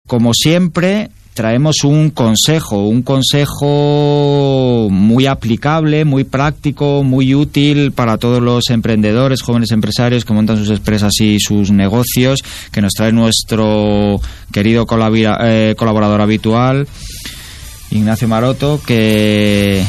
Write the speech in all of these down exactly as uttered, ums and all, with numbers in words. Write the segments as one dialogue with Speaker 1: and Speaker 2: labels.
Speaker 1: como siempre, traemos un consejo, un consejo muy aplicable, muy práctico, muy útil para todos los emprendedores, jóvenes empresarios que montan sus empresas y sus negocios, que nos trae nuestro querido colabora, eh, colaborador habitual, Ignacio Maroto, que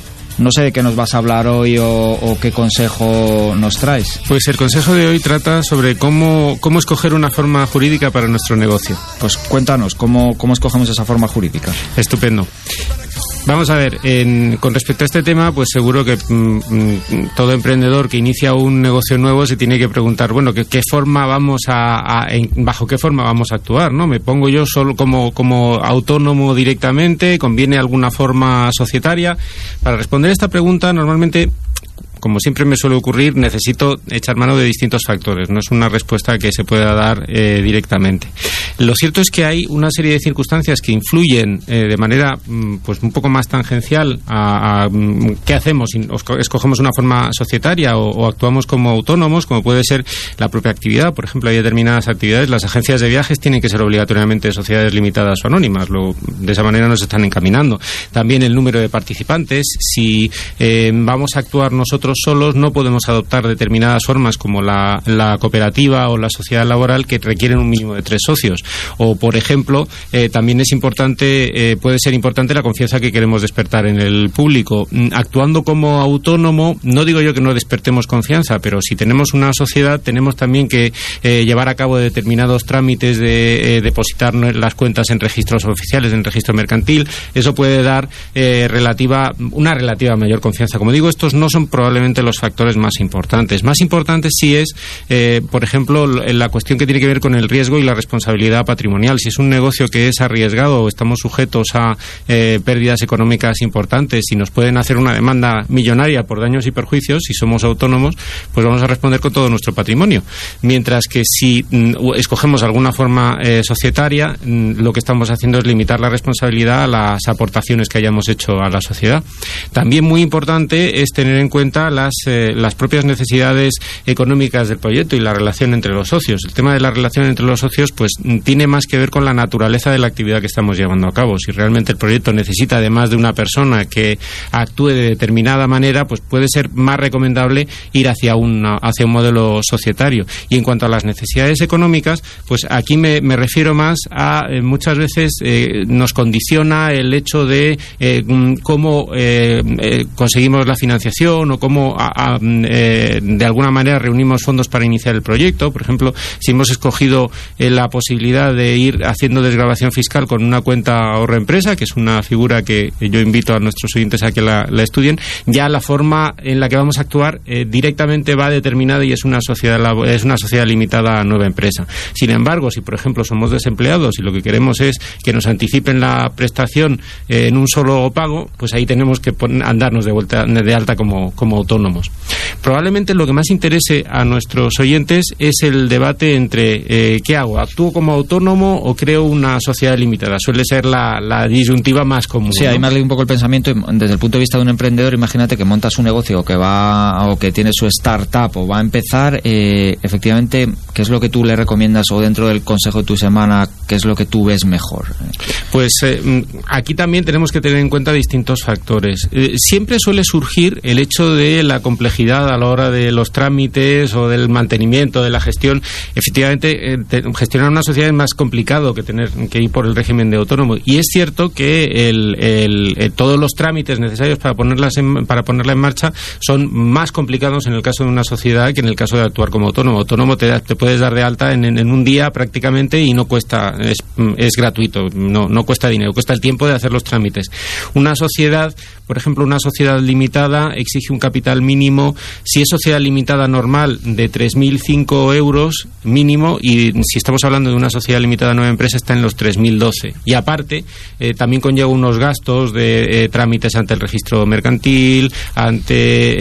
Speaker 1: no sé de qué nos vas a hablar hoy o, o qué consejo nos traes.
Speaker 2: Pues el consejo de hoy trata sobre cómo, cómo escoger una forma jurídica para nuestro negocio.
Speaker 1: Pues cuéntanos, ¿cómo, cómo escogemos esa forma jurídica?
Speaker 2: Estupendo. Vamos a ver, en, con respecto a este tema, pues seguro que mmm, todo emprendedor que inicia un negocio nuevo se tiene que preguntar, bueno, ¿qué, qué forma vamos a, a en, bajo qué forma vamos a actuar, ¿no? ¿Me pongo yo solo como, como autónomo directamente? ¿Conviene alguna forma societaria? Para responder a esta pregunta, normalmente, como siempre me suele ocurrir, necesito echar mano de distintos factores. No es una respuesta que se pueda dar eh, directamente. Lo cierto es que hay una serie de circunstancias que influyen eh, de manera pues un poco más tangencial a, a qué hacemos, escogemos una forma societaria o, o actuamos como autónomos, como puede ser la propia actividad. Por ejemplo, hay determinadas actividades, las agencias de viajes tienen que ser obligatoriamente sociedades limitadas o anónimas. Lo, de esa manera nos están encaminando. También el número de participantes. Si eh, vamos a actuar nosotros solos, no podemos adoptar determinadas formas como la, la cooperativa o la sociedad laboral que requieren un mínimo de tres socios. O, por ejemplo, eh, también es importante, eh, puede ser importante la confianza que queremos despertar en el público. Actuando como autónomo, no digo yo que no despertemos confianza, pero si tenemos una sociedad, tenemos también que eh, llevar a cabo determinados trámites de eh, depositar las cuentas en registros oficiales, en registro mercantil. Eso puede dar eh, relativa, una relativa mayor confianza. Como digo, estos no son probablemente los factores más importantes. Más importante sí es, eh, por ejemplo, la cuestión que tiene que ver con el riesgo y la responsabilidad patrimonial. Si es un negocio que es arriesgado o estamos sujetos a eh, pérdidas económicas importantes y nos pueden hacer una demanda millonaria por daños y perjuicios, si somos autónomos, pues vamos a responder con todo nuestro patrimonio. Mientras que si mm, escogemos alguna forma eh, societaria, mm, lo que estamos haciendo es limitar la responsabilidad a las aportaciones que hayamos hecho a la sociedad. También muy importante es tener en cuenta las, eh, las propias necesidades económicas del proyecto y la relación entre los socios. El tema de la relación entre los socios pues tiene más que ver con la naturaleza de la actividad que estamos llevando a cabo. Si realmente el proyecto necesita además de una persona que actúe de determinada manera, pues puede ser más recomendable ir hacia, una, hacia un modelo societario. Y en cuanto a las necesidades económicas, pues aquí me, me refiero más a eh, muchas veces eh, nos condiciona el hecho de eh, cómo eh, eh, conseguimos la financiación o cómo a, a, eh, de alguna manera reunimos fondos para iniciar el proyecto. Por ejemplo, si hemos escogido eh, la posibilidad de ir haciendo desgravación fiscal con una cuenta ahorro empresa, que es una figura que yo invito a nuestros oyentes a que la, la estudien, ya la forma en la que vamos a actuar eh, directamente va determinada y es una sociedad es una sociedad limitada a nueva empresa. Sin embargo, si por ejemplo somos desempleados y lo que queremos es que nos anticipen la prestación eh, en un solo pago, pues ahí tenemos que poner, andarnos de vuelta de alta como, como autónomos. Probablemente lo que más interese a nuestros oyentes es el debate entre eh, ¿qué hago? ¿Actúo como autónomo o creo una sociedad limitada? Suele ser la, la disyuntiva más común.
Speaker 1: Sí,
Speaker 2: ¿no?
Speaker 1: ahí me ha leído un poco el pensamiento. Desde el punto de vista de un emprendedor, imagínate que monta su negocio o que va o que tiene su startup o va a empezar, eh, efectivamente, ¿qué es lo que tú le recomiendas o dentro del consejo de tu semana, qué es lo que tú ves mejor?
Speaker 2: Pues eh, aquí también tenemos que tener en cuenta distintos factores. Eh, siempre suele surgir el hecho de la complejidad a la hora de los trámites o del mantenimiento, de la gestión. Efectivamente, eh, te, gestionar una sociedad es más complicado que tener que ir por el régimen de autónomo. Y es cierto que el, el, el, todos los trámites necesarios para ponerlas en, para ponerla en marcha son más complicados en el caso de una sociedad que en el caso de actuar como autónomo. Autónomo te, te puedes dar de alta en, en, en un día prácticamente y no cuesta, es, es gratuito, no, no cuesta dinero, cuesta el tiempo de hacer los trámites. Una sociedad, por ejemplo, una sociedad limitada exige un capital mínimo, si es sociedad limitada normal, de tres mil cinco euros mínimo, y si estamos hablando de una sociedad limitada nueva empresa está en los tres mil doce. Y aparte, eh, también conlleva unos gastos de eh, trámites ante el registro mercantil, ante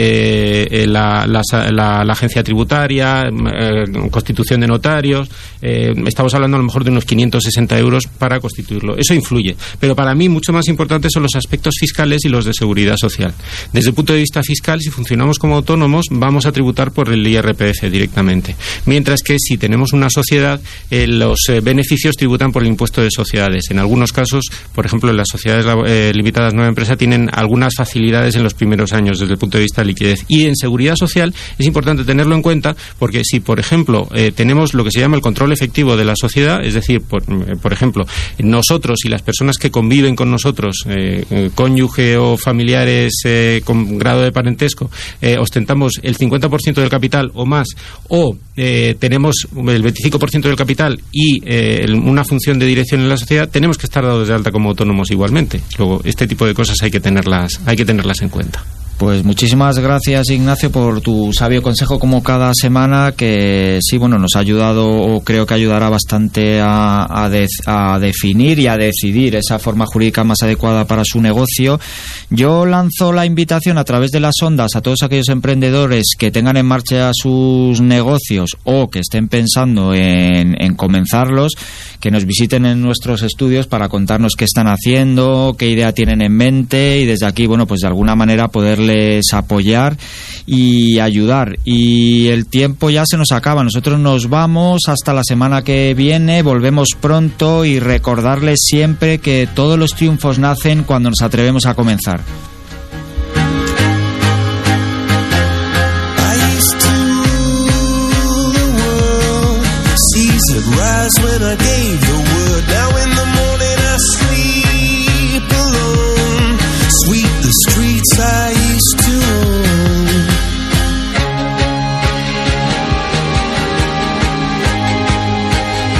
Speaker 2: eh, la, la, la, la agencia tributaria, eh, constitución de notarios. Eh, estamos hablando a lo mejor de unos quinientos sesenta euros para constituirlo. Eso influye. Pero para mí mucho más importantes son los aspectos fiscales y los de seguridad social. Desde el punto de vista fiscal, si si funcionamos como autónomos, vamos a tributar por el I R P F directamente. Mientras que si tenemos una sociedad, eh, los eh, beneficios tributan por el impuesto de sociedades. En algunos casos, por ejemplo, en las sociedades eh, limitadas nueva empresa tienen algunas facilidades en los primeros años desde el punto de vista de liquidez. Y en seguridad social es importante tenerlo en cuenta, porque si, por ejemplo, eh, tenemos lo que se llama el control efectivo de la sociedad, es decir, por, eh, por ejemplo, nosotros y las personas que conviven con nosotros, eh, eh, cónyuge o familiares eh, con grado de parentesco, eh, ostentamos el cincuenta por ciento del capital o más, o eh, tenemos el veinticinco por ciento del capital y eh, una función de dirección en la sociedad, tenemos que estar dados de alta como autónomos igualmente. Luego, este tipo de cosas hay que tenerlas, hay que tenerlas en cuenta.
Speaker 1: Pues muchísimas gracias, Ignacio, por tu sabio consejo como cada semana, que sí, bueno, nos ha ayudado, o creo que ayudará bastante a, a, de, a definir y a decidir esa forma jurídica más adecuada para su negocio. Yo lanzo la invitación a través de las ondas a todos aquellos emprendedores que tengan en marcha sus negocios o que estén pensando en, en comenzarlos, que nos visiten en nuestros estudios para contarnos qué están haciendo, qué idea tienen en mente, y desde aquí, bueno, pues de alguna manera poderles apoyar y ayudar. Y el tiempo ya se nos acaba, nosotros nos vamos hasta la semana que viene, volvemos pronto, y recordarles siempre que todos los triunfos nacen cuando nos atrevemos a comenzar.